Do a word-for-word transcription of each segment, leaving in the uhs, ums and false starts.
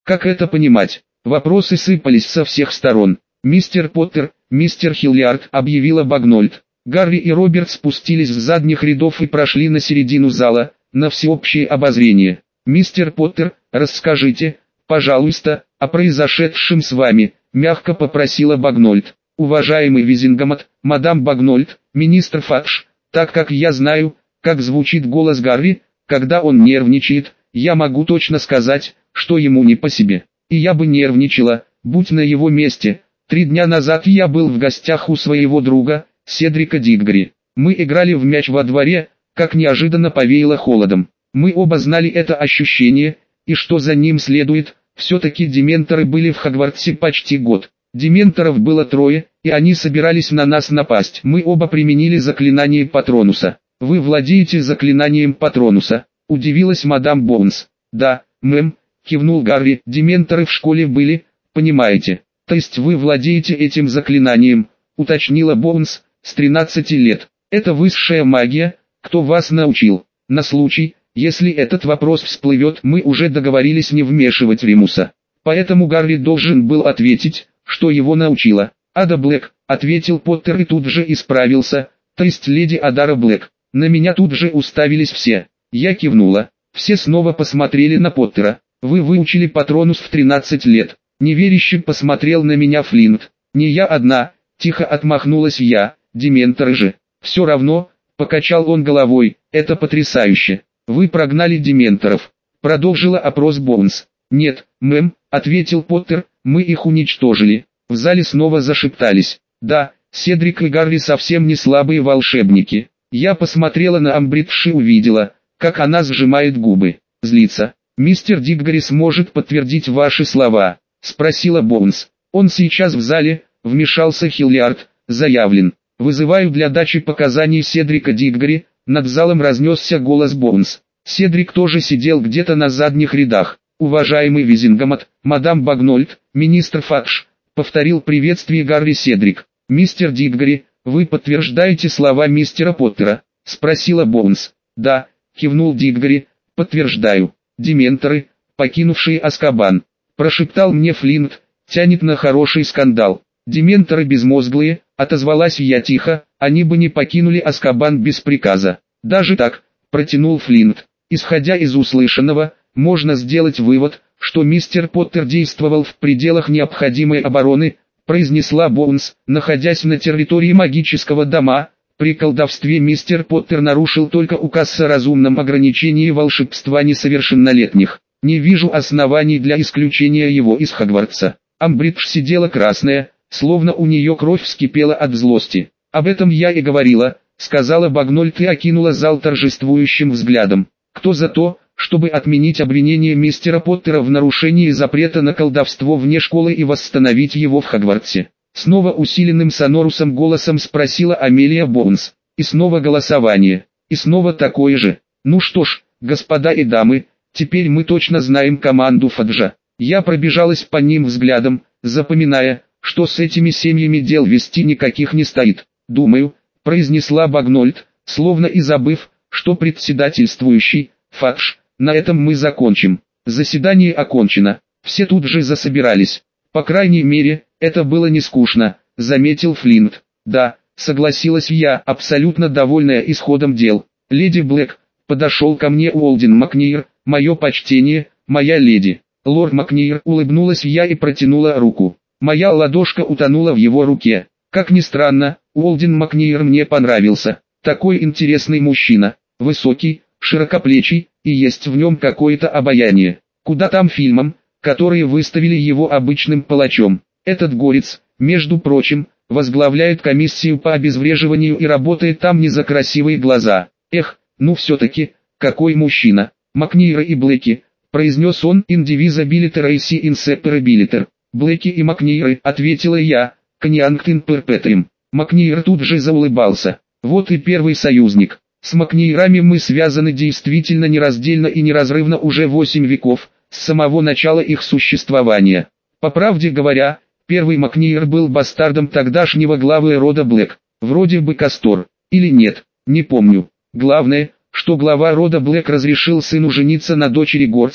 Как это понимать? Вопросы сыпались со всех сторон. «Мистер Поттер, мистер Хиллиард», — объявила Багнольд. Гарри и Роберт спустились с задних рядов и прошли на середину зала, на всеобщее обозрение. «Мистер Поттер, расскажите, пожалуйста, о произошедшем с вами», — мягко попросила Багнольд. «Уважаемый Визингамот, мадам Багнольд, министр Фадж, так как я знаю, как звучит голос Гарри, когда он нервничает, я могу точно сказать, что ему не по себе. И я бы нервничала, будь на его месте. Три дня назад я был в гостях у своего друга, Седрика Диггори. Мы играли в мяч во дворе, как неожиданно повеяло холодом. Мы оба знали это ощущение, и что за ним следует. Все-таки дементоры были в Хогвартсе почти год. Дементоров было трое, и они собирались на нас напасть. Мы оба применили заклинание Патронуса. «Вы владеете заклинанием Патронуса?» – удивилась мадам Боунс. «Да, мэм», – кивнул Гарри. «Дементоры в школе были, понимаете». «То есть вы владеете этим заклинанием?» – уточнила Боунс, с тринадцати лет. «Это высшая магия, кто вас научил?» «На случай, если этот вопрос всплывет, мы уже договорились не вмешивать Ремуса. Поэтому Гарри должен был ответить, что его научила. «Ада Блэк», — ответил Поттер и тут же исправился, «то есть леди Адара Блэк». На меня тут же уставились все. Я кивнула. Все снова посмотрели на Поттера. «Вы выучили Патронус в тринадцать лет». Неверяще посмотрел на меня Флинт. «Не я одна», — тихо отмахнулась я, «дементоры же». «Все равно», — покачал он головой, «это потрясающе. Вы прогнали дементоров», — продолжила опрос Боунс. «Нет, мэм», — ответил Поттер, «мы их уничтожили». В зале снова зашептались. «Да, Седрик и Гарри совсем не слабые волшебники». Я посмотрела на Амбридж и увидела, как она сжимает губы. Злится. «Мистер Диггори сможет подтвердить ваши слова?» — спросила Боунс. «Он сейчас в зале», — вмешался Хиллиард, «заявлен. Вызываю для дачи показаний Седрика Диггори». Над залом разнесся голос Боунс. Седрик тоже сидел где-то на задних рядах. «Уважаемый Визингамот, мадам Багнольд, министр Фадж», — повторил приветствие Гарри Седрик. «Мистер Диггори, вы подтверждаете слова мистера Поттера?» — спросила Боунс. «Да», — кивнул Диггори, — «подтверждаю. Дементоры, покинувшие Азкабан», — прошептал мне Флинт, — «тянет на хороший скандал». «Дементоры безмозглые», — отозвалась я тихо, — «они бы не покинули Азкабан без приказа». «Даже так», — протянул Флинт. «Исходя из услышанного, можно сделать вывод, что мистер Поттер действовал в пределах необходимой обороны», — произнесла Боунс, находясь на территории магического дома. «При колдовстве мистер Поттер нарушил только указ о разумном ограничении волшебства несовершеннолетних. Не вижу оснований для исключения его из Хогвартса». Амбридж сидела красная, словно у нее кровь вскипела от злости. «Об этом я и говорила», — сказала Багнольд и окинула зал торжествующим взглядом. «Кто за то, чтобы отменить обвинение мистера Поттера в нарушении запрета на колдовство вне школы и восстановить его в Хогвартсе?» Снова усиленным сонорусом голосом спросила Амелия Боунс. И снова голосование. И снова такое же. «Ну что ж, господа и дамы, теперь мы точно знаем команду Фаджа». Я пробежалась по ним взглядом, запоминая, что с этими семьями дел вести никаких не стоит. «Думаю», — произнесла Багнольд, словно и забыв, что председательствующий, Фадж, «на этом мы закончим». Заседание окончено. Все тут же засобирались. «По крайней мере, это было не скучно», — заметил Флинт. «Да», — согласилась я, абсолютно довольная исходом дел. «Леди Блэк», — подошел ко мне Уолден Макниер, — «мое почтение, моя леди». «Лорд Макниер», — улыбнулась я и протянула руку. Моя ладошка утонула в его руке. Как ни странно, Уолден Макниер мне понравился. Такой интересный мужчина, высокий, широкоплечий, и есть в нем какое-то обаяние. Куда там фильмам, которые выставили его обычным палачом. Этот горец, между прочим, возглавляет комиссию по обезвреживанию и работает там не за красивые глаза. Эх, ну все-таки, какой мужчина. Макниера и Блэки, произнес он, индивизабилитер рейси инсеперабилитер. Блэки и Макниеры, ответила я, коньянктин перпетрим. Макниер тут же заулыбался. Вот и первый союзник. С Макниерами мы связаны действительно нераздельно и неразрывно уже восемь веков, с самого начала их существования. По правде говоря, первый Макниер был бастардом тогдашнего главы рода Блэк. Вроде бы Кастор. Или нет, не помню. Главное, что глава рода Блэк разрешил сыну жениться на дочери горца,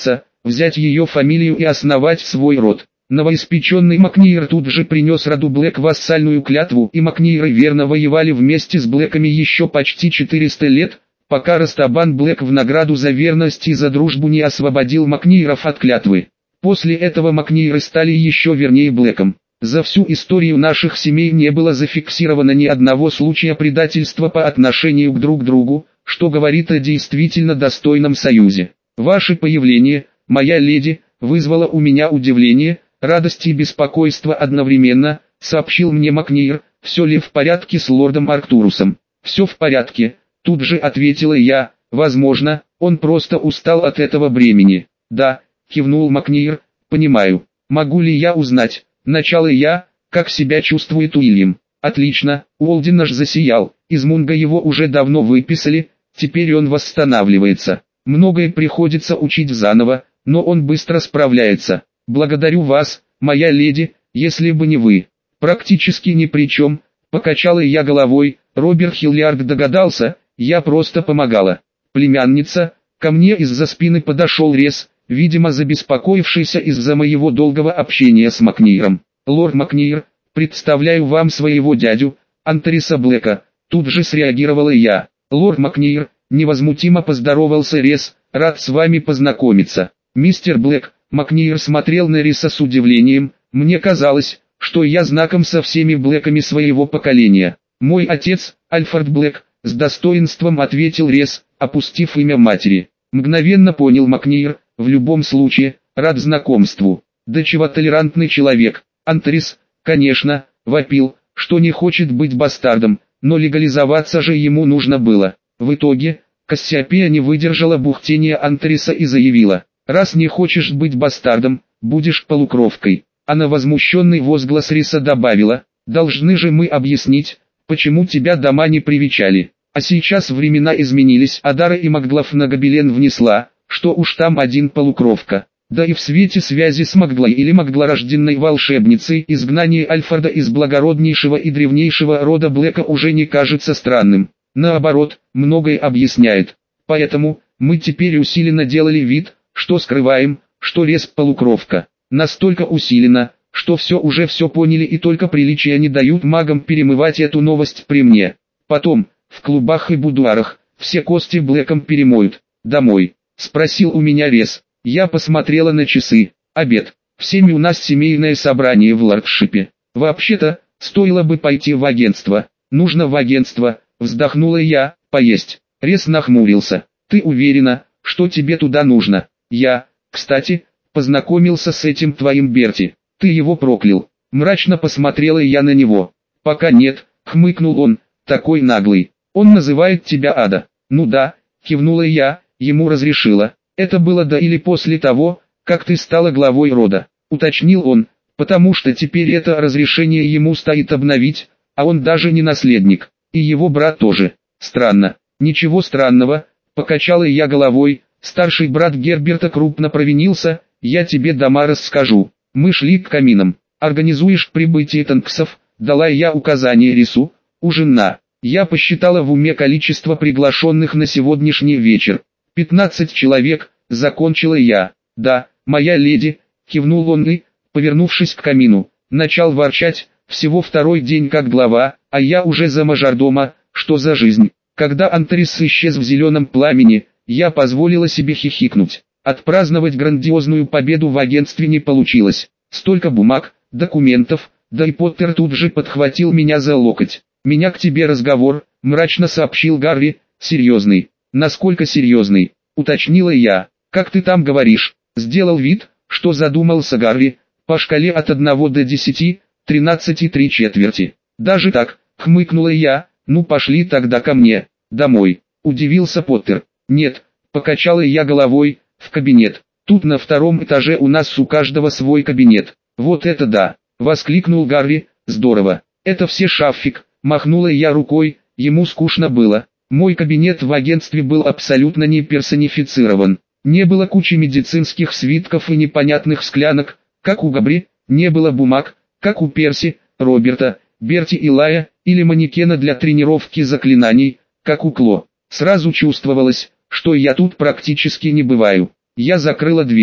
взять ее фамилию и основать свой род. Новоиспеченный Макниер тут же принес роду Блэк вассальную клятву, и Макниеры верно воевали вместе с Блэками еще почти четыреста лет, пока Растабан Блэк в награду за верность и за дружбу не освободил Макниеров от клятвы. После этого Макниеры стали еще вернее Блэкам. За всю историю наших семей не было зафиксировано ни одного случая предательства по отношению к друг другу, что говорит о действительно достойном союзе. Ваше появление, моя леди, вызвало у меня удивление, радость и беспокойство одновременно, сообщил мне Макниер. Все ли в порядке с лордом Арктурусом? Все в порядке, тут же ответила я. Возможно, он просто устал от этого бремени. Да, кивнул Макниер, понимаю. Могу ли я узнать, начало я, как себя чувствует Уильям? Отлично, Уолден аж засиял, из Мунга его уже давно выписали, теперь он восстанавливается. Многое приходится учить заново, но он быстро справляется. Благодарю вас, моя леди, если бы не вы. Практически ни при чем, покачала я головой. Роберт Хиллиард догадался, я просто помогала. Племянница, ко мне из-за спины подошел Рез, видимо забеспокоившийся из-за моего долгого общения с Макниером. Лорд Макниер, представляю вам своего дядю, Антариса Блэка. Тут же среагировала я. Лорд Макниер, невозмутимо поздоровался Рез, рад с вами познакомиться. Мистер Блэк, Макниер смотрел на Риса с удивлением. Мне казалось, что я знаком со всеми Блэками своего поколения. Мой отец, Альфред Блэк, с достоинством ответил Рез, опустив имя матери. Мгновенно понял Макниер, в любом случае, рад знакомству. Да чего толерантный человек. Антарис, конечно, вопил, что не хочет быть бастардом, но легализоваться же ему нужно было. В итоге, Кассиопея не выдержала бухтения Антариса и заявила: «Раз не хочешь быть бастардом, будешь полукровкой». А на возмущенный возглас Риса добавила: «Должны же мы объяснить, почему тебя дома не привечали. А сейчас времена изменились, а Дара и Макглав на гобелен внесла, что уж там один полукровка». Да и в свете связи с Макглой или Макглорожденной волшебницей изгнание Альфреда из благороднейшего и древнейшего рода Блэка уже не кажется странным. Наоборот, многое объясняет. Поэтому, мы теперь усиленно делали вид, что скрываем, что Рез полукровка. Настолько усиленно, что все уже все поняли и только приличия не дают магам перемывать эту новость при мне. Потом, в клубах и будуарах, все кости Блэком перемоют. Домой? Спросил у меня Рез. Я посмотрела на часы. Обед. В семь у нас семейное собрание в лордшипе. Вообще-то, стоило бы пойти в агентство. Нужно в агентство, вздохнула я, поесть. Рез нахмурился. Ты уверена, что тебе туда нужно? Я, кстати, познакомился с этим твоим Берти. Ты его проклял. Мрачно посмотрела я на него. Пока нет, хмыкнул он, такой наглый. Он называет тебя Ада. Ну да, кивнула я, ему разрешила. Это было до или после того, как ты стала главой рода, уточнил он, потому что теперь это разрешение ему стоит обновить, а он даже не наследник, и его брат тоже. Странно. Ничего странного, покачала я головой, старший брат Герберта крупно провинился, я тебе дома расскажу. Мы шли к каминам. Организуешь прибытие танксов, дала я указание Рису, ужин на. Я посчитала в уме количество приглашенных на сегодняшний вечер. «Пятнадцать человек», — закончила я. «Да, моя леди», — кивнул он и, повернувшись к камину, начал ворчать, всего второй день как глава, а я уже за мажордома, что за жизнь. Когда Антарис исчез в зеленом пламени, я позволила себе хихикнуть. Отпраздновать грандиозную победу в агентстве не получилось. Столько бумаг, документов, да и Поттер тут же подхватил меня за локоть. «Меня к тебе разговор», — мрачно сообщил Гарри, — «серьезный». «Насколько серьезный?» — уточнила я. «Как ты там говоришь?» Сделал вид, что задумался Гарри. «По шкале от одного до десяти, тринадцать и три четверти». «Даже так?» — хмыкнула я. «Ну пошли тогда ко мне, домой». Удивился Поттер. «Нет», — покачала я головой, — «в кабинет. Тут на втором этаже у нас у каждого свой кабинет». «Вот это да!» — воскликнул Гарри. «Здорово. Это все шаффик», — махнула я рукой, ему скучно было. Мой кабинет в агентстве был абсолютно не персонифицирован. Не было кучи медицинских свитков и непонятных склянок, как у Габри, не было бумаг, как у Перси, Роберта, Берти и Лая, или манекена для тренировки заклинаний, как у Кло. Сразу чувствовалось, что я тут практически не бываю. Я закрыла дверь.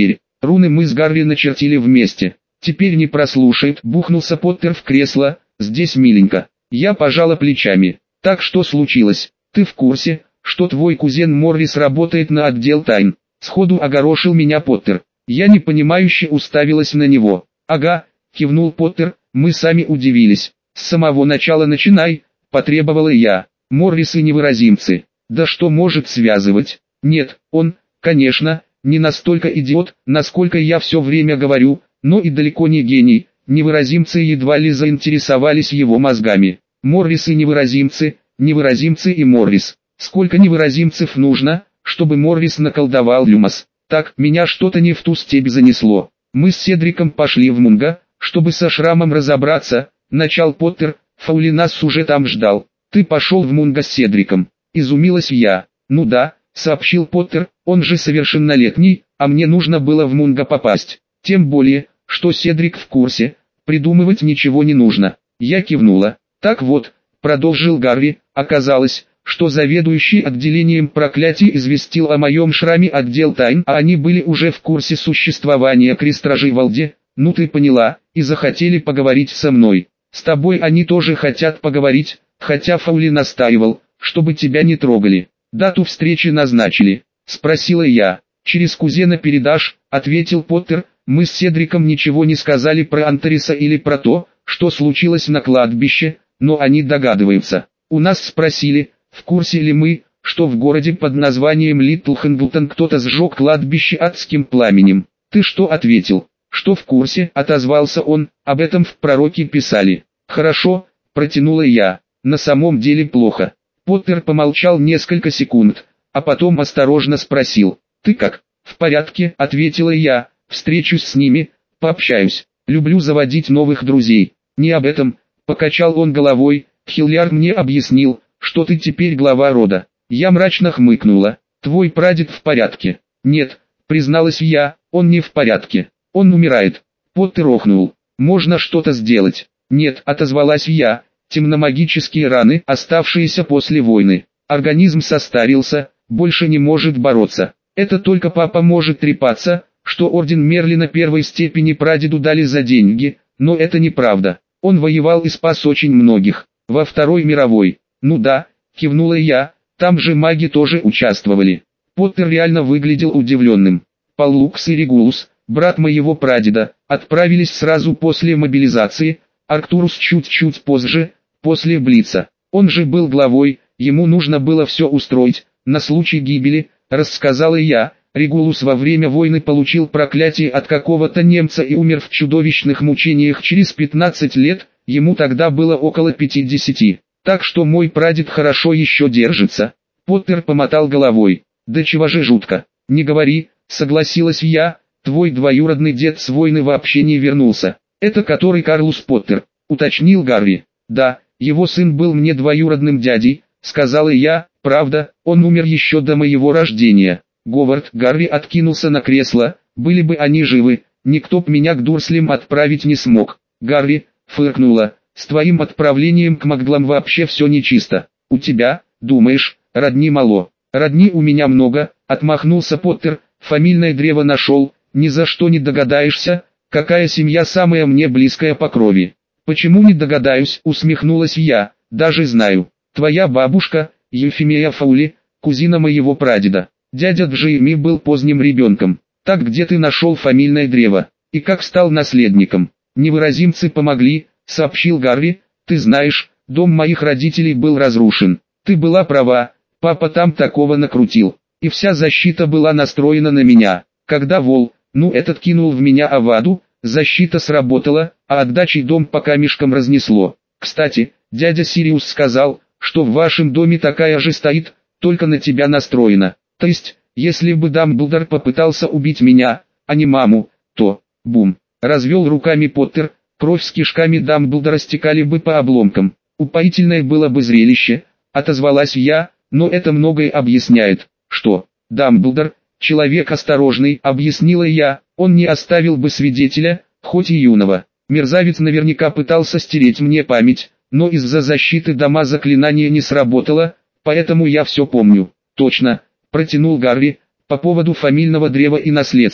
Руны мы с Гарри начертили вместе. Теперь не прослушает, бухнулся Поттер в кресло, здесь миленько. Я пожала плечами. Так что случилось? Ты в курсе, что твой кузен Моррис работает на отдел тайн? Сходу огорошил меня Поттер. Я непонимающе уставилась на него. Ага, кивнул Поттер, мы сами удивились. С самого начала начинай, потребовала я. Моррисы невыразимцы. Да что может связывать? Нет, он, конечно, не настолько идиот, насколько я все время говорю, но и далеко не гений. Невыразимцы едва ли заинтересовались его мозгами. Моррисы невыразимцы, невыразимцы и Моррис. Сколько невыразимцев нужно, чтобы Моррис наколдовал Люмос? Так, меня что-то не в ту степь занесло. Мы с Седриком пошли в Мунго, чтобы со шрамом разобраться. Начал Поттер, Фаули нас уже там ждал. Ты пошел в Мунго с Седриком. Изумилась я. Ну да, сообщил Поттер, он же совершеннолетний, а мне нужно было в Мунго попасть. Тем более, что Седрик в курсе, придумывать ничего не нужно. Я кивнула. Так вот, продолжил Гарри, оказалось, что заведующий отделением проклятий известил о моем шраме отдел тайн, а они были уже в курсе существования крестражей в Алде, ну ты поняла, и захотели поговорить со мной. С тобой они тоже хотят поговорить, хотя Фаули настаивал, чтобы тебя не трогали. Дату встречи назначили, спросила я. Через кузена передашь, ответил Поттер, мы с Седриком ничего не сказали про Антариса или про то, что случилось на кладбище, но они догадываются. У нас спросили, в курсе ли мы, что в городе под названием Литл Хэнглтон кто-то сжег кладбище адским пламенем. Ты что ответил? Что в курсе, отозвался он, об этом в пророке писали. Хорошо, протянула я, на самом деле плохо. Поттер помолчал несколько секунд, а потом осторожно спросил, ты как? В порядке, ответила я, встречусь с ними, пообщаюсь, люблю заводить новых друзей. Не об этом, покачал он головой, Хильярд мне объяснил, что ты теперь глава рода. Я мрачно хмыкнула, твой прадед в порядке. Нет, призналась я, он не в порядке, он умирает. Поттер охнул, можно что-то сделать? Нет, отозвалась я, темномагические раны, оставшиеся после войны. Организм состарился, больше не может бороться. Это только папа может трепаться, что орден Мерлина первой степени прадеду дали за деньги, но это неправда. Он воевал и спас очень многих. Во Второй мировой. Ну да, кивнула я, там же маги тоже участвовали. Поттер реально выглядел удивленным. Паллукс и Регулус, брат моего прадеда, отправились сразу после мобилизации, Арктурус чуть-чуть позже, после Блица. Он же был главой, ему нужно было все устроить, на случай гибели, рассказала я. Регулус во время войны получил проклятие от какого-то немца и умер в чудовищных мучениях через пятнадцать лет, ему тогда было около пятидесяти. Так что мой прадед хорошо еще держится. Поттер помотал головой. Да чего же жутко. Не говори, согласилась я, твой двоюродный дед с войны вообще не вернулся. Это который Карлус Поттер, уточнил Гарри. Да, его сын был мне двоюродным дядей, сказала я, правда, он умер еще до моего рождения. Говард, Гарри откинулся на кресло, были бы они живы, никто б меня к Дурслям отправить не смог. Гарри, фыркнула, с твоим отправлением к Маглам вообще все нечисто. У тебя, думаешь, родни мало? Родни у меня много, отмахнулся Поттер, фамильное древо нашел, ни за что не догадаешься, какая семья самая мне близкая по крови. Почему не догадаюсь, усмехнулась я, даже знаю. Твоя бабушка, Ефимия Фаули, кузина моего прадеда. Дядя Джейми был поздним ребенком. Так где ты нашел фамильное древо? И как стал наследником? Невыразимцы помогли, сообщил Гарри. Ты знаешь, дом моих родителей был разрушен. Ты была права, папа там такого накрутил. И вся защита была настроена на меня. Когда вол, ну этот кинул в меня Аваду, защита сработала, а отдачей дом по камешкам разнесло. Кстати, дядя Сириус сказал, что в вашем доме такая же стоит, только на тебя настроена. То есть, если бы Дамблдор попытался убить меня, а не маму, то, бум, развел руками Поттер, кровь с кишками Дамблдора стекали бы по обломкам. Упоительное было бы зрелище, отозвалась я, но это многое объясняет. Что, Дамблдор, человек осторожный, объяснила я, он не оставил бы свидетеля, хоть и юного. Мерзавец наверняка пытался стереть мне память, но из-за защиты дома заклинание не сработало, поэтому я все помню. Точно. Протянул Гарри, по поводу фамильного древа и наследства.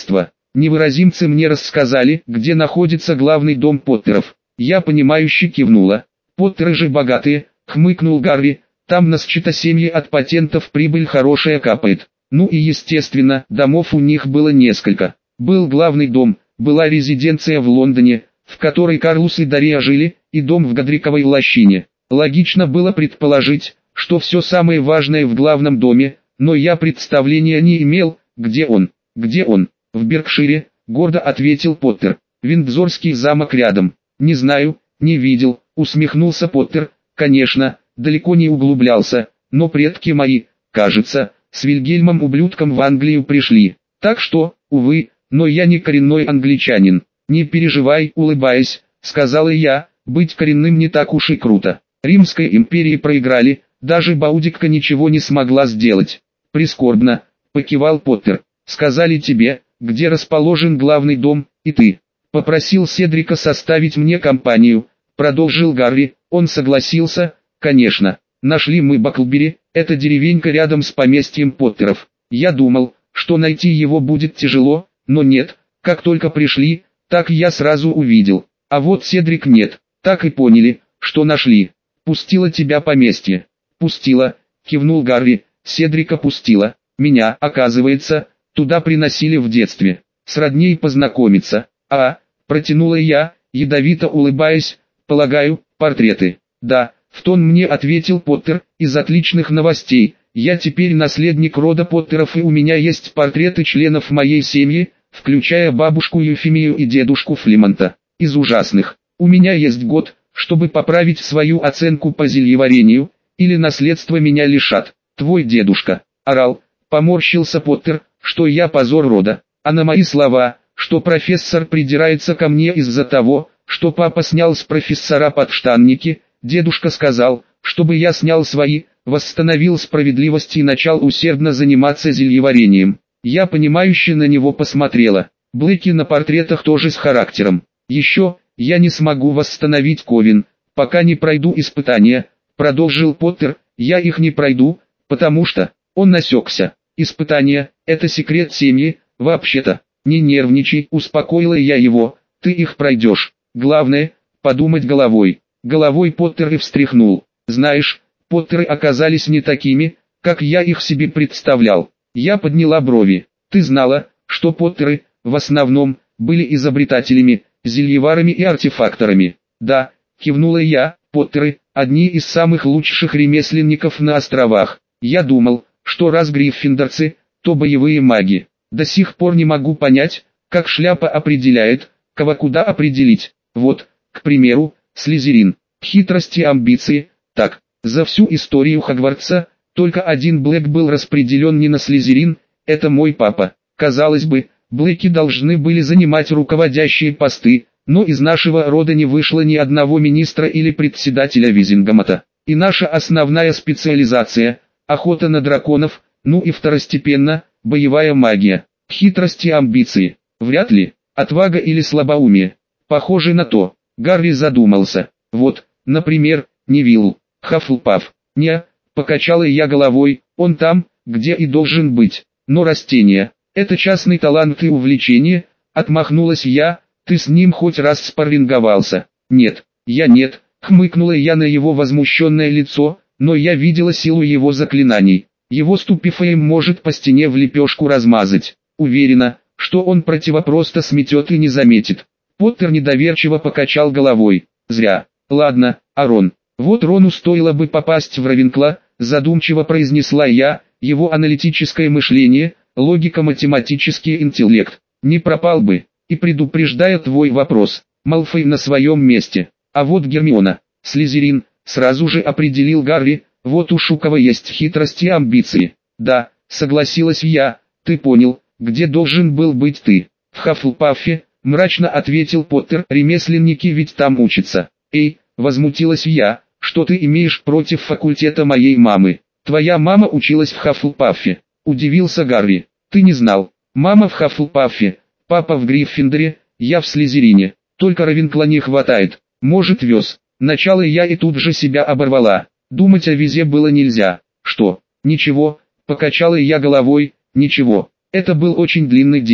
Невыразимцы мне рассказали, где находится главный дом Поттеров. Я понимающе кивнула. Поттеры же богатые, хмыкнул Гарри, там на счетосемье от патентов прибыль хорошая капает. Ну и естественно, домов у них было несколько. Был главный дом, была резиденция в Лондоне, в которой Карлус и Дарья жили, и дом в Годриковой лощине. Логично было предположить, что все самое важное в главном доме, но я представления не имел, где он. Где он? В Беркшире, гордо ответил Поттер. Виндзорский замок рядом. Не знаю, не видел, усмехнулся Поттер. Конечно, далеко не углублялся, но предки мои, кажется, с Вильгельмом ублюдком в Англию пришли. Так что, увы, но я не коренной англичанин. Не переживай, улыбаясь, сказала я, быть коренным не так уж и круто. Римской империи проиграли, даже Баудикка ничего не смогла сделать. Прискорбно, покивал Поттер. Сказали тебе, где расположен главный дом, и ты попросил Седрика составить мне компанию, продолжил Гарри. Он согласился, конечно. Нашли мы Баклбери, это деревенька рядом с поместьем Поттеров. Я думал, что найти его будет тяжело, но нет, как только пришли, так я сразу увидел. А вот Седрик нет, так и поняли, что нашли. Пустила тебя поместье. Пустила, кивнул Гарри, Седрика пустила. Меня, оказывается, туда приносили в детстве. С родней познакомиться. А, протянула я, ядовито улыбаясь, полагаю, портреты. Да, в тон мне ответил Поттер, из отличных новостей. Я теперь наследник рода Поттеров, и у меня есть портреты членов моей семьи, включая бабушку Юфимию и дедушку Флимонта. Из ужасных. У меня есть год, чтобы поправить свою оценку по зельеварению, или наследство меня лишат. Твой дедушка орал, поморщился Поттер, что я позор рода, а на мои слова, что профессор придирается ко мне из-за того, что папа снял с профессора подштанники, дедушка сказал, чтобы я снял свои, восстановил справедливость и начал усердно заниматься зельеварением. Я понимающе на него посмотрела. Блэки на портретах тоже с характером. Еще, я не смогу восстановить Ковен, пока не пройду испытания, продолжил Поттер. Я их не пройду, потому что... Он насекся. Испытания – это секрет семьи, вообще-то. Не нервничай, успокоила я его. Ты их пройдешь. Главное – подумать головой. Головой Поттер и встряхнул. Знаешь, Поттеры оказались не такими, как я их себе представлял. Я подняла брови. Ты знала, что Поттеры, в основном, были изобретателями, зельеварами и артефакторами? Да, кивнула я. Поттеры – одни из самых лучших ремесленников на островах. Я думал, что раз гриффиндорцы, то боевые маги. До сих пор не могу понять, как шляпа определяет, кого куда определить. Вот, к примеру, Слизерин. Хитрости и амбиции. Так, за всю историю Хогвартса, только один Блэк был распределен не на Слизерин, это мой папа. Казалось бы, Блэки должны были занимать руководящие посты, но из нашего рода не вышло ни одного министра или председателя Визингамата. И наша основная специализация – охота на драконов, ну и второстепенно – боевая магия. Хитрость и амбиции. Вряд ли. Отвага или слабоумие. Похоже на то. Гарри задумался. Вот, например, Невилл. Хаффлпаф. Не, покачала я головой, он там, где и должен быть. Но растение – это частный талант и увлечение, отмахнулась я. Ты с ним хоть раз спарринговался? Нет, я нет, хмыкнула я на его возмущенное лицо, но я видела силу его заклинаний. Его ступифеем может по стене в лепешку размазать. Уверена, что он противопросто сметет и не заметит. Поттер недоверчиво покачал головой. Зря. Ладно, Арон. Вот Рону стоило бы попасть в Равенкла, задумчиво произнесла я, его аналитическое мышление, логика, математический интеллект. Не пропал бы. И предупреждая твой вопрос, Малфой на своем месте. А вот Гермиона, Слизерин, сразу же определил Гарри, вот уж у кого есть хитрость и амбиции. Да, согласилась я, ты понял, где должен был быть ты. В Хаффлпафе, мрачно ответил Поттер, ремесленники ведь там учатся. Эй, возмутилась я, что ты имеешь против факультета моей мамы? Твоя мама училась в Хаффлпафе, удивился Гарри. Ты не знал, мама в Хаффлпафе, папа в Гриффиндоре, я в Слизерине, только Равенкла не хватает, может вез. Начало я и тут же себя оборвала. Думать о визе было нельзя. Что? Ничего, покачала я головой, ничего. Это был очень длинный день.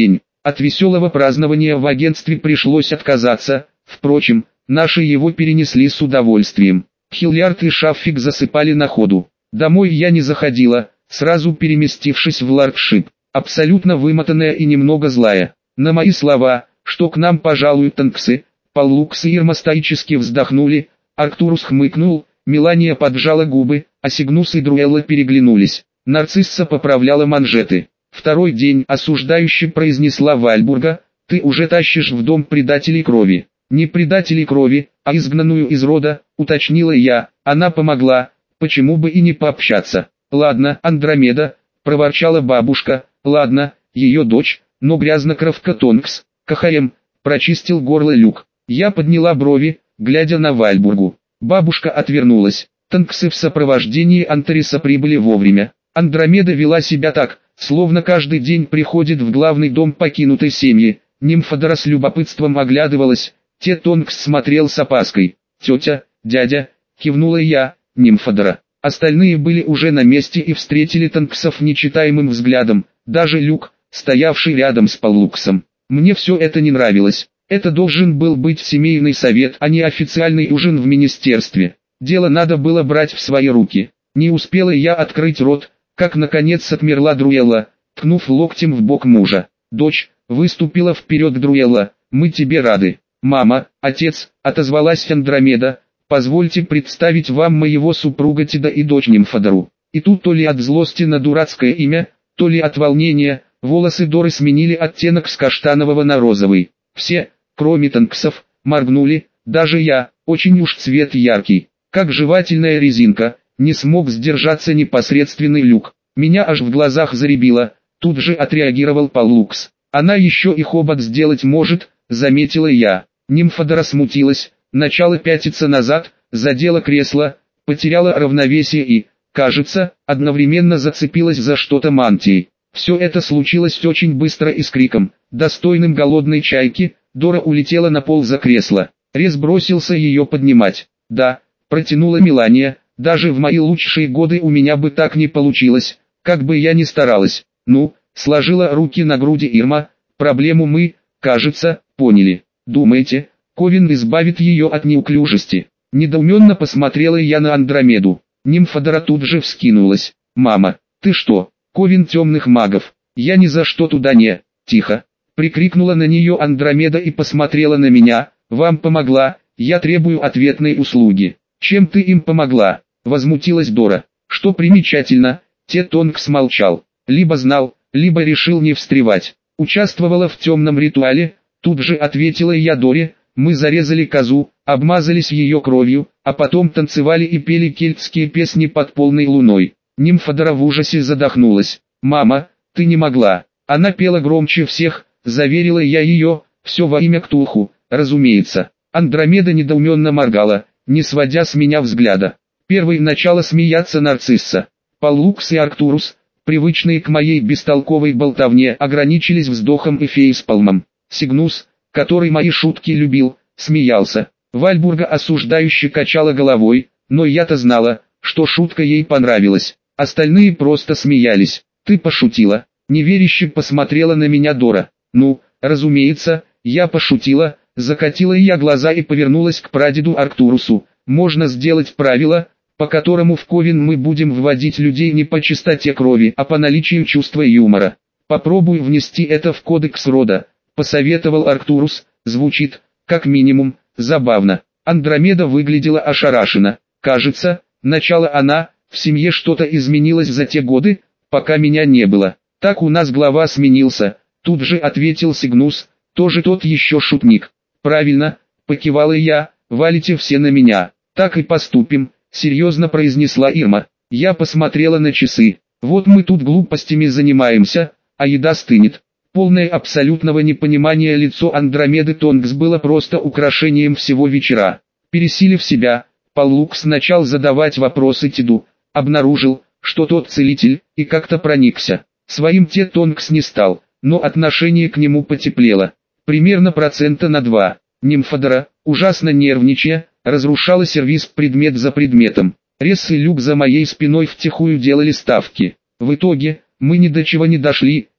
От веселого празднования в агентстве пришлось отказаться, впрочем, наши его перенесли с удовольствием. Хиллиард и Шаффик засыпали на ходу. Домой я не заходила, сразу переместившись в ларкшип, абсолютно вымотанная и немного злая. На мои слова, что к нам пожалуют танксы, Паллукс и Ирма стоически вздохнули, Арктурус хмыкнул, Мелания поджала губы, а Сигнус и Друэлла переглянулись. Нарцисса поправляла манжеты. Второй день осуждающе произнесла Вальбурга: «Ты уже тащишь в дом предателей крови». «Не предателей крови, а изгнанную из рода», уточнила я. Она помогла, почему бы и не пообщаться. «Ладно, Андромеда», проворчала бабушка. «Ладно, ее дочь, но грязнокровка Тонкс, КХМ», прочистил горло Люк. Я подняла брови, глядя на Вальбургу. Бабушка отвернулась. Танксы в сопровождении Антариса прибыли вовремя. Андромеда вела себя так, словно каждый день приходит в главный дом покинутой семьи. Нимфодора с любопытством оглядывалась. Те Тонкс смотрел с опаской. «Тетя, дядя», кивнула я. Нимфодора. Остальные были уже на месте и встретили Тонксов нечитаемым взглядом. Даже Люк, стоявший рядом с Паллуксом. Мне все это не нравилось. Это должен был быть семейный совет, а не официальный ужин в министерстве. Дело надо было брать в свои руки. Не успела я открыть рот, как наконец отмерла Друэлла, ткнув локтем в бок мужа. «Дочь», выступила вперед Друэлла, «мы тебе рады». «Мама, отец», отозвалась Андромеда, «позвольте представить вам моего супруга Тида и дочь Нимфодору». И тут то ли от злости на дурацкое имя, то ли от волнения, волосы Доры сменили оттенок с каштанового на розовый. Все, кроме танксов, моргнули, даже я, очень уж цвет яркий, как жевательная резинка, не смог сдержаться непосредственный Люк. Меня аж в глазах заребило, тут же отреагировал Паллукс. «Она еще и хобот сделать может», заметила я. Нимфодора смутилась, начала пятиться назад, задела кресло, потеряла равновесие и, кажется, одновременно зацепилась за что-то мантией. Все это случилось очень быстро и с криком, достойным голодной чайки. Дора улетела на пол за кресло. Рез бросился ее поднимать. «Да», протянула Мелания, «даже в мои лучшие годы у меня бы так не получилось, как бы я ни старалась». «Ну», сложила руки на груди Ирма, «проблему мы, кажется, поняли. Думаете, Ковин избавит ее от неуклюжести?» Недоуменно посмотрела я на Андромеду. Нимфодора тут же вскинулась. «Мама, ты что, Ковин темных магов? Я ни за что туда не...» «Тихо!» Прикрикнула на нее Андромеда и посмотрела на меня. «Вам помогла, я требую ответной услуги». «Чем ты им помогла?» Возмутилась Дора. Что примечательно, Те Тонкс молчал. Либо знал, либо решил не встревать. Участвовала в темном ритуале, тут же ответила я Доре. Мы зарезали козу, обмазались ее кровью, а потом танцевали и пели кельтские песни под полной луной. Нимфодора в ужасе задохнулась. «Мама, ты не могла». Она пела громче всех, заверила я ее, все во имя Ктулху, разумеется. Андромеда недоуменно моргала, не сводя с меня взгляда. Первой начала смеяться Нарцисса. Паллукс и Арктурус, привычные к моей бестолковой болтовне, ограничились вздохом и фейспалмом. Сигнус, который мои шутки любил, смеялся. Вальбурга осуждающе качала головой, но я-то знала, что шутка ей понравилась. Остальные просто смеялись. «Ты пошутила?» Неверяще посмотрела на меня Дора. «Ну, разумеется, я пошутила», закатила я глаза и повернулась к прадеду Арктурусу. «Можно сделать правило, по которому в Ковен мы будем вводить людей не по чистоте крови, а по наличию чувства юмора. Попробуй внести это в кодекс рода», посоветовал Арктурус. «Звучит, как минимум, забавно». Андромеда выглядела ошарашена. «Кажется, начала она, в семье что-то изменилось за те годы, пока меня не было». «Так у нас глава сменился», тут же ответил Сигнус, тоже тот еще шутник. «Правильно», покивала я, «валите все на меня». «Так и поступим», серьезно произнесла Ирма. Я посмотрела на часы. «Вот мы тут глупостями занимаемся, а еда стынет». Полное абсолютного непонимания лицо Андромеды Тонкс было просто украшением всего вечера. Пересилив себя, Паллукс начал задавать вопросы Тиду, обнаружил, что тот целитель, и как-то проникся. Своим Те Тонкс не стал, но отношение к нему потеплело. Примерно процента на два. Нимфодора, ужасно нервничая, разрушала сервиз предмет за предметом. Ресс и Люк за моей спиной втихую делали ставки. В итоге, мы ни до чего не дошли,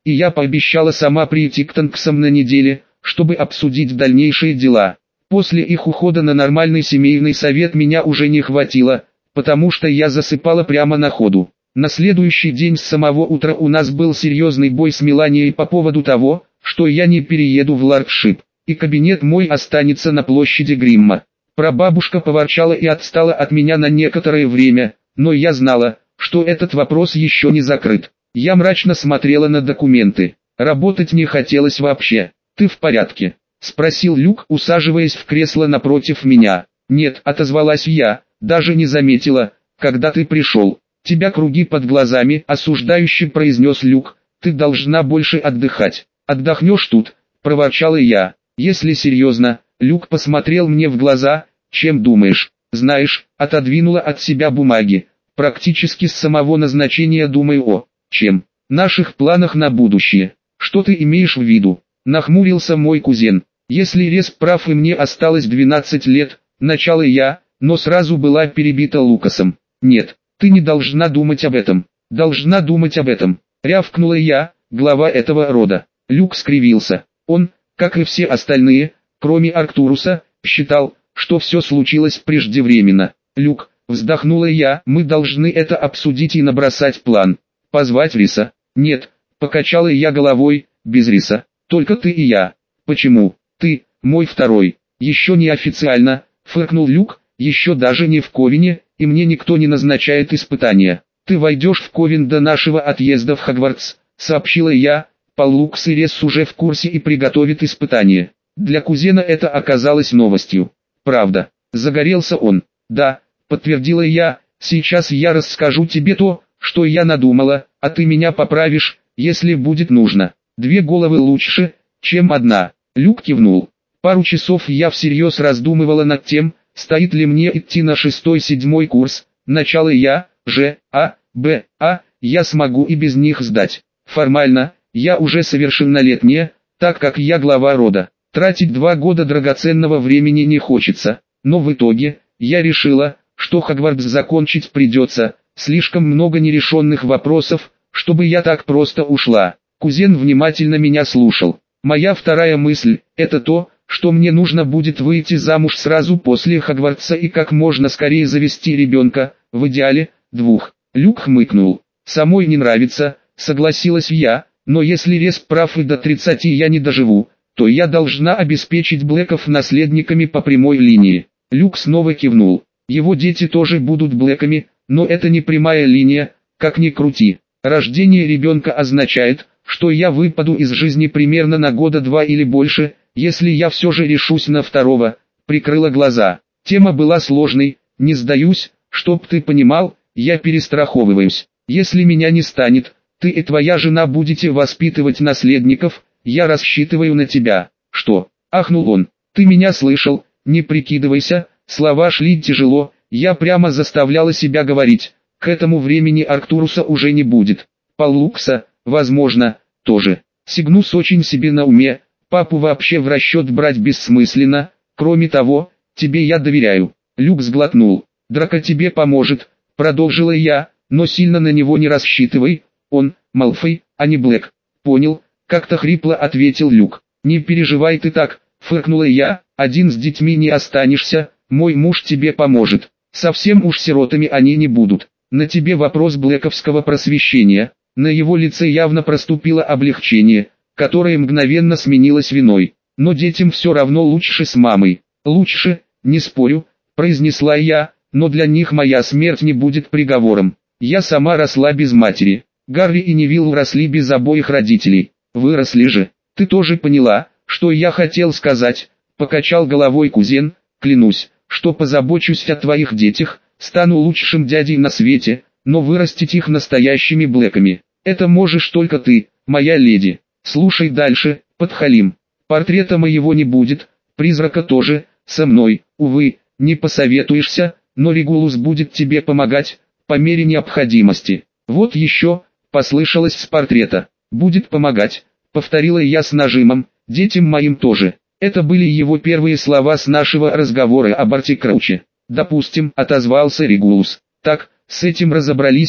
и я пообещала сама прийти к Танксам на неделе, чтобы обсудить дальнейшие дела. После их ухода на нормальный семейный совет меня уже не хватило, потому что я засыпала прямо на ходу. На следующий день с самого утра у нас был серьезный бой с Меланией по поводу того, что я не перееду в Лардшип, и кабинет мой останется на площади Гримма. Прабабушка поворчала и отстала от меня на некоторое время, но я знала, что этот вопрос еще не закрыт. Я мрачно смотрела на документы. Работать не хотелось вообще. «Ты в порядке?» — спросил Люк, усаживаясь в кресло напротив меня. «Нет», — отозвалась я, — «даже не заметила, когда ты пришел. Тебя круги под глазами», — осуждающе произнес Люк. «Ты должна больше отдыхать». «Отдохнешь тут», — проворчала я. «Если серьезно», — Люк посмотрел мне в глаза. «Чем думаешь?» «Знаешь», — отодвинула от себя бумаги. «Практически с самого назначения думаю о чем? Наших планах на будущее. Что ты имеешь в виду?» Нахмурился мой кузен. «Если Рез прав и мне осталось двенадцать лет», — начала я, но сразу была перебита Лукасом. «Нет, ты не должна думать об этом. Должна думать об этом», — рявкнула я, глава этого рода. Люк скривился. Он, как и все остальные, кроме Арктуруса, считал, что все случилось преждевременно. «Люк», — вздохнула я, — «мы должны это обсудить и набросать план. Позвать Риса?» «Нет», — покачала я головой, — «без Риса. Только ты и я». «Почему?» «Ты, мой второй». «Еще не официально», — фыркнул Люк, — «еще даже не в Ковине, и мне никто не назначает испытания. Ты войдешь в Ковен до нашего отъезда в Хогвартс», — сообщила я. «Паллукс и Рес уже в курсе и приготовит испытание». Для кузена это оказалось новостью. «Правда?» — загорелся он. «Да», — подтвердила я, — «сейчас я расскажу тебе то, что я надумала, а ты меня поправишь, если будет нужно. Две головы лучше, чем одна». Люк кивнул. Пару часов я всерьез раздумывала над тем, стоит ли мне идти на шестой-седьмой курс. Начало я, Ж, А, Б, А, я смогу и без них сдать. Формально, я уже совершеннолетняя, так как я глава рода. Тратить два года драгоценного времени не хочется, но в итоге, я решила, что Хогвартс закончить придется, слишком много нерешенных вопросов, чтобы я так просто ушла. Кузен внимательно меня слушал. Моя вторая мысль – это то, что мне нужно будет выйти замуж сразу после Хогвартса и как можно скорее завести ребенка, в идеале, двух. Люк хмыкнул. «Самой не нравится», — согласилась я, — «но если Рез прав и до тридцати я не доживу, то я должна обеспечить Блэков наследниками по прямой линии». Люк снова кивнул. «Его дети тоже будут Блэками, но это не прямая линия, как ни крути. Рождение ребенка означает, что я выпаду из жизни примерно на года два или больше, если я все же решусь на второго». Прикрыла глаза. Тема была сложной, не сдаюсь, чтоб ты понимал, я перестраховываюсь. Если меня не станет, ты и твоя жена будете воспитывать наследников, я рассчитываю на тебя. «Что?» — ахнул он. «Ты меня слышал, не прикидывайся». Слова шли тяжело, я прямо заставляла себя говорить. К этому времени Арктуруса уже не будет. Паллукса, возможно, тоже. Сигнус очень себе на уме, папу вообще в расчет брать бессмысленно. Кроме того, тебе я доверяю». Люк сглотнул. «Драко тебе поможет», — продолжила я, — «но сильно на него не рассчитывай, он, Малфой, а не Блэк». «Понял», — как-то хрипло ответил Люк. «Не переживай ты так», — фыркнула я, — «один с детьми не останешься, мой муж тебе поможет. Совсем уж сиротами они не будут. На тебе вопрос блэковского просвещения». На его лице явно проступило облегчение, которое мгновенно сменилось виной. «Но детям все равно лучше с мамой». «Лучше, не спорю», — произнесла я, — «но для них моя смерть не будет приговором. Я сама росла без матери. Гарри и Невилл росли без обоих родителей. Выросли же. Ты тоже поняла, что я хотел сказать?» Покачал головой кузен. «Клянусь, что позабочусь о твоих детях, стану лучшим дядей на свете, но вырастить их настоящими Блэками — это можешь только ты, моя леди. Слушай дальше, подхалим. Портрета моего не будет, призрака тоже, со мной, увы, не посоветуешься, но Регулус будет тебе помогать, по мере необходимости. Вот еще», — послышалось с портрета. «Будет помогать», — повторила я с нажимом, — «детям моим тоже». Это были его первые слова с нашего разговора о Барти Крауче. «Допустим», — отозвался Регулус. «Так, с этим разобрались», —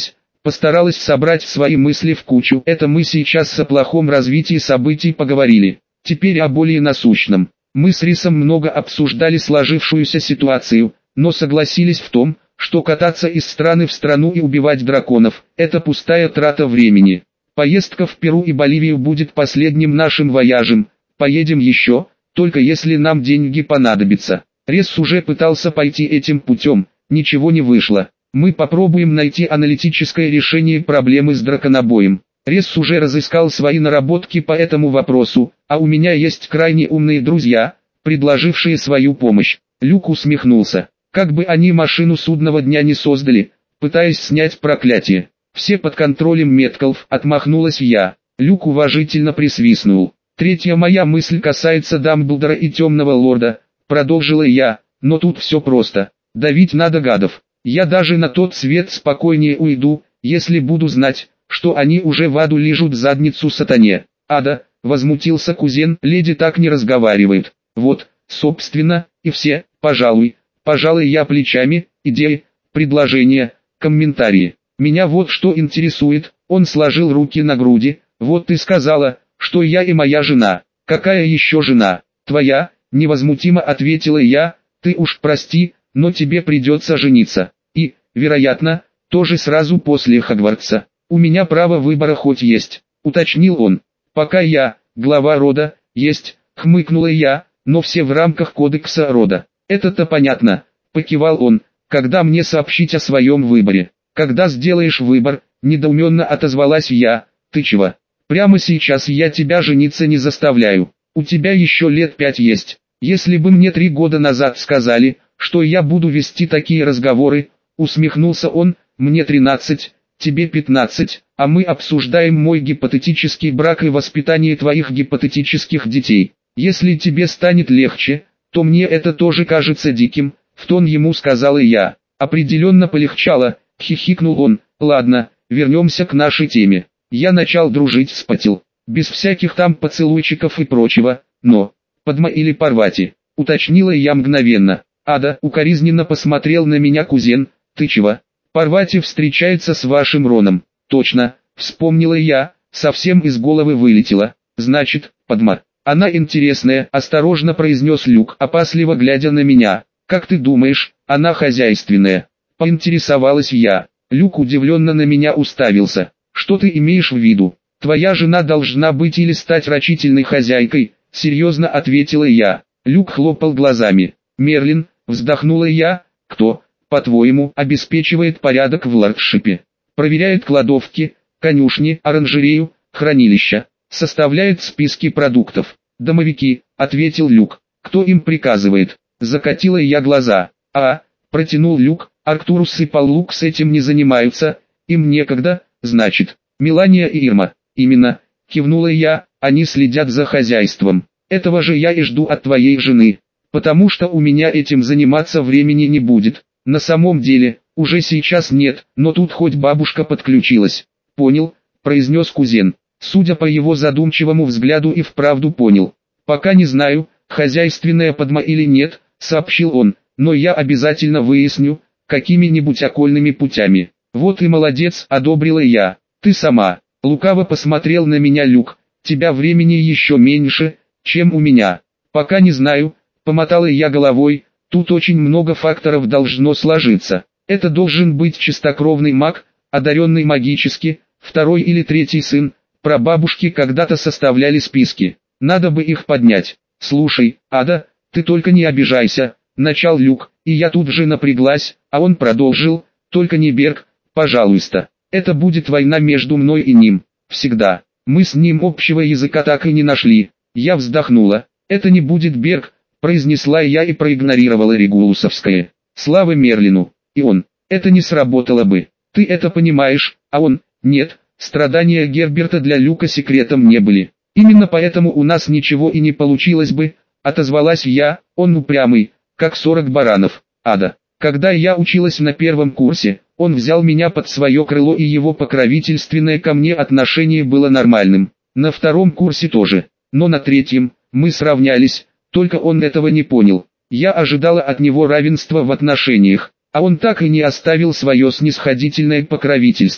Постаралась собрать свои мысли в кучу. Это мы сейчас о плохом развитии событий поговорили. Теперь о более насущном. Мы с Рисом много обсуждали сложившуюся ситуацию, но согласились в том, что кататься из страны в страну и убивать драконов – это пустая трата времени. Поездка в Перу и Боливию будет последним нашим вояжем. Поедем еще, только если нам деньги понадобятся. Рис уже пытался пойти этим путем, ничего не вышло. Мы попробуем найти аналитическое решение проблемы с драконобоем. Рис уже разыскал свои наработки по этому вопросу, а у меня есть крайне умные друзья, предложившие свою помощь. Люк усмехнулся. Как бы они машину судного дня не создали, пытаясь снять проклятие. Все под контролем Меткалф, отмахнулась я. Люк уважительно присвистнул. Третья моя мысль касается Дамблдора и Темного Лорда, продолжила я, но тут все просто. Давить надо гадов. Я даже на тот свет спокойнее уйду, если буду знать, что они уже в аду лижут задницу сатане. Ада, возмутился кузен, леди так не разговаривает. Вот, собственно, и все, пожалуй. Пожалуй я плечами, идеи, предложения, комментарии. Меня вот что интересует, он сложил руки на груди. Вот ты сказала, что я и моя жена. Какая еще жена? Твоя, невозмутимо ответила я. Ты уж прости, но тебе придется жениться. И, вероятно, тоже сразу после Хогвартса. У меня право выбора хоть есть, уточнил он. Пока я, глава рода, есть, хмыкнула я, но все в рамках кодекса рода. Это-то понятно, покивал он. Когда мне сообщить о своем выборе? Когда сделаешь выбор, недоуменно отозвалась я. Ты чего? Прямо сейчас я тебя жениться не заставляю. У тебя еще лет пять есть. Если бы мне три года назад сказали, что я буду вести такие разговоры, усмехнулся он, мне тринадцать, тебе пятнадцать, а мы обсуждаем мой гипотетический брак и воспитание твоих гипотетических детей. Если тебе станет легче, то мне это тоже кажется диким, в тон ему сказала я. Определенно полегчало, хихикнул он. Ладно, вернемся к нашей теме. Я начал дружить с Патил, без всяких там поцелуйчиков и прочего, но, Падма или Парвати, уточнила я мгновенно. Ада укоризненно посмотрел на меня кузен. Ты чего? Парвати встречается с вашим Роном. Точно, вспомнила я, совсем из головы вылетела. Значит, Падма. Она интересная, осторожно произнес Люк, опасливо глядя на меня. Как ты думаешь, она хозяйственная? Поинтересовалась я. Люк удивленно на меня уставился. Что ты имеешь в виду? Твоя жена должна быть или стать рачительной хозяйкой, серьезно ответила я. Люк хлопал глазами. Мерлин, вздохнула я. Кто, по-твоему, обеспечивает порядок в лордшипе? Проверяет кладовки, конюшни, оранжерею, хранилища, составляет списки продуктов. Домовики, ответил Люк. Кто им приказывает? Закатила я глаза. А, протянул Люк, Арктурус и Паллук с этим не занимаются, им некогда, значит, Мелания и Ирма. Именно, кивнула я, они следят за хозяйством. Этого же я и жду от твоей жены, потому что у меня этим заниматься времени не будет. На самом деле, уже сейчас нет, но тут хоть бабушка подключилась. Понял, произнес кузен. Судя по его задумчивому взгляду и вправду понял. Пока не знаю, хозяйственная Падма или нет, сообщил он, но я обязательно выясню, какими-нибудь окольными путями. Вот и молодец, одобрила я. Ты сама. Лукаво посмотрел на меня Люк. Тебя времени еще меньше, чем у меня. Пока не знаю, помотала я головой. Тут очень много факторов должно сложиться. Это должен быть чистокровный маг, одаренный магически, второй или третий сын. Прабабушки когда-то составляли списки. Надо бы их поднять. Слушай, Ада, ты только не обижайся, начал Люк, и я тут же напряглась, а он продолжил, только не Берг, пожалуйста. Это будет война между мной и ним. Всегда. Мы с ним общего языка так и не нашли. Я вздохнула. Это не будет Берг, произнесла я и проигнорировала Регулусовское. Слава Мерлину. И он. Это не сработало бы. Ты это понимаешь, а он, нет. Страдания Герберта для Люка секретом не были. Именно поэтому у нас ничего и не получилось бы, отозвалась я, он упрямый, как сорок баранов. Ада. Когда я училась на первом курсе, он взял меня под свое крыло, и его покровительственное ко мне отношение было нормальным. На втором курсе тоже, но на третьем мы сравнялись, только он этого не понял. Я ожидала от него равенства в отношениях, а он так и не оставил свое снисходительное покровительство.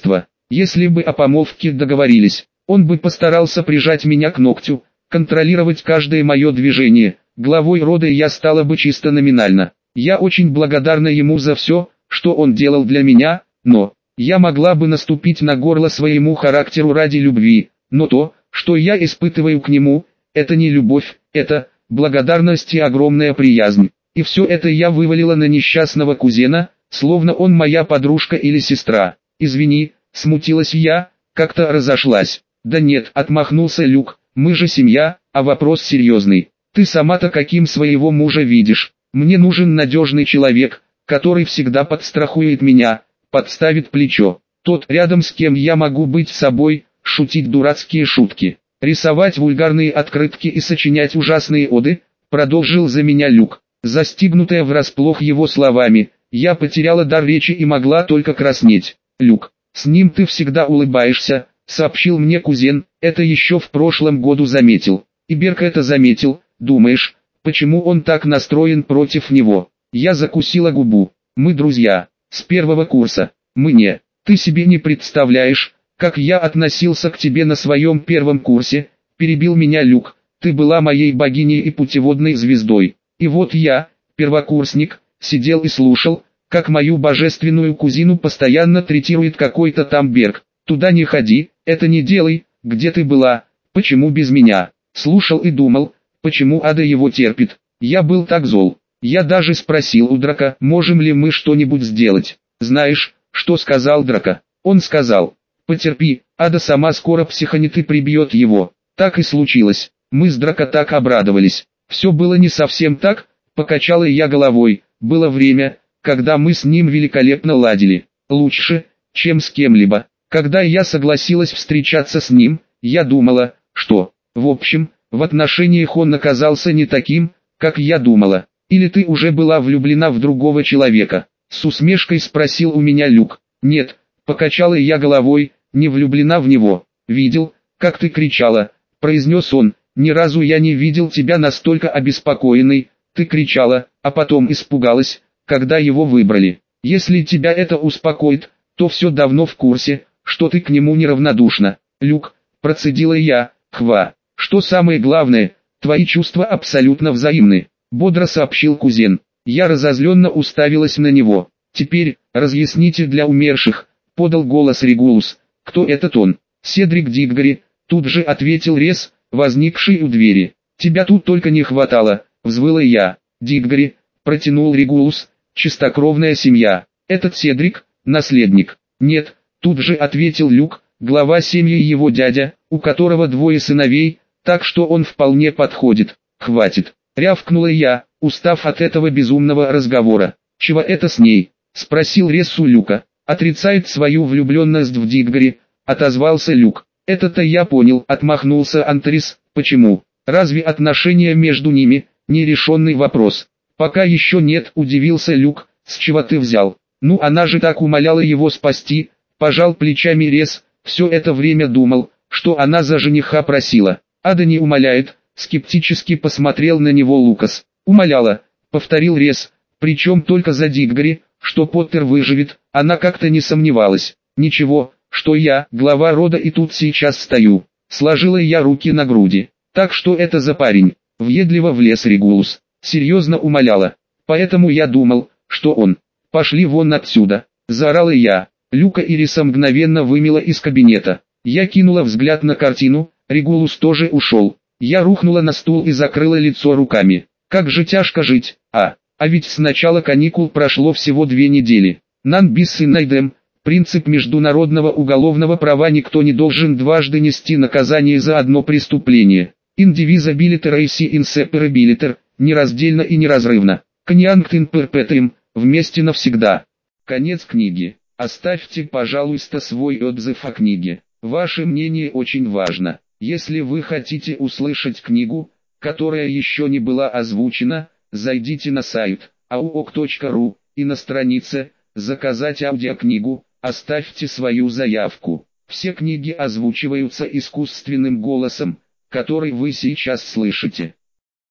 Если бы о помолвке договорились, он бы постарался прижать меня к ногтю, контролировать каждое мое движение. Главой рода я стала бы чисто номинально. Я очень благодарна ему за все, что он делал для меня, но я могла бы наступить на горло своему характеру ради любви, но то, что я испытываю к нему, это не любовь, это благодарность и огромная приязнь. И все это я вывалила на несчастного кузена, словно он моя подружка или сестра. Извини, смутилась я, как-то разошлась. Да нет, отмахнулся Люк, мы же семья, а вопрос серьезный. Ты сама-то каким своего мужа видишь? Мне нужен надежный человек, который всегда подстрахует меня, подставит плечо. Тот, рядом с кем я могу быть собой, шутить дурацкие шутки, рисовать вульгарные открытки и сочинять ужасные оды, продолжил за меня Люк. Застигнутая врасплох его словами, я потеряла дар речи и могла только краснеть. Люк, с ним ты всегда улыбаешься, сообщил мне кузен, это еще в прошлом году заметил. И Берг это заметил, думаешь, почему он так настроен против него? Я закусила губу. Мы друзья, с первого курса. Мы не. Ты себе не представляешь, как я относился к тебе на своем первом курсе, перебил меня Люк. Ты была моей богиней и путеводной звездой. И вот я, первокурсник, сидел и слушал, как мою божественную кузину постоянно третирует какой-то там Берг. Туда не ходи, это не делай, где ты была, почему без меня? Слушал и думал, почему Ада его терпит. Я был так зол. Я даже спросил у Драка, можем ли мы что-нибудь сделать. Знаешь, что сказал Драка? Он сказал, потерпи, Ада сама скоро психанет и прибьет его. Так и случилось. Мы с Драка так обрадовались. Все было не совсем так, покачала я головой. Было время, когда мы с ним великолепно ладили. Лучше, чем с кем-либо. Когда я согласилась встречаться с ним, я думала, что, в общем, в отношениях он оказался не таким, как я думала. Или ты уже была влюблена в другого человека? С усмешкой спросил у меня Люк. Нет, покачала я головой, не влюблена в него. Видел, как ты кричала, произнес он. Ни разу я не видел тебя настолько обеспокоенной. Ты кричала, а потом испугалась, когда его выбрали. Если тебя это успокоит, то все давно в курсе, что ты к нему неравнодушна. Люк, процедила я, хва. Что самое главное, твои чувства абсолютно взаимны, бодро сообщил кузен. Я разозленно уставилась на него. Теперь, разъясните для умерших, подал голос Регулус. Кто этот он? Седрик Диггори, тут же ответил Рес, возникший у двери. Тебя тут только не хватало, взвыла я. Диггори, протянул Регулус, чистокровная семья. Этот Седрик, наследник. Нет, тут же ответил Люк, глава семьи и его дядя, у которого двое сыновей, так что он вполне подходит. Хватит, рявкнула я, устав от этого безумного разговора. Чего это с ней? Спросил Рес у Люка. Отрицает свою влюбленность в Диггори, отозвался Люк. Это-то я понял, отмахнулся Антрис. Почему? Разве отношения между ними нерешенный вопрос? Пока еще нет, удивился Люк. С чего ты взял? Ну она же так умоляла его спасти, пожал плечами Рес. Все это время думал, что она за жениха просила. Ада не умоляет, скептически посмотрел на него Лукас. Умоляла, повторил Рес, причем только за Диггори, что Поттер выживет, она как-то не сомневалась. Ничего, что я, глава рода и тут сейчас стою. Сложила я руки на груди. Так что это за парень? Въедливо влез Регулус. Серьезно умоляла. Поэтому я думал, что он. Пошли вон отсюда, заорала я. Люка и Риса мгновенно вымела из кабинета. Я кинула взгляд на картину, Регулус тоже ушел. Я рухнула на стул и закрыла лицо руками. Как же тяжко жить, а, а ведь с начала каникул прошло всего две недели. Non bis in idem, принцип международного уголовного права, никто не должен дважды нести наказание за одно преступление. Indivisibiliter ac inseparabiliter, нераздельно и неразрывно. Coniunct in perpetuum, вместе навсегда. Конец книги. Оставьте, пожалуйста, свой отзыв о книге. Ваше мнение очень важно. Если вы хотите услышать книгу, которая еще не была озвучена, зайдите на сайт ауок точка ру и на странице «Заказать аудиокнигу» оставьте свою заявку. Все книги озвучиваются искусственным голосом, который вы сейчас слышите.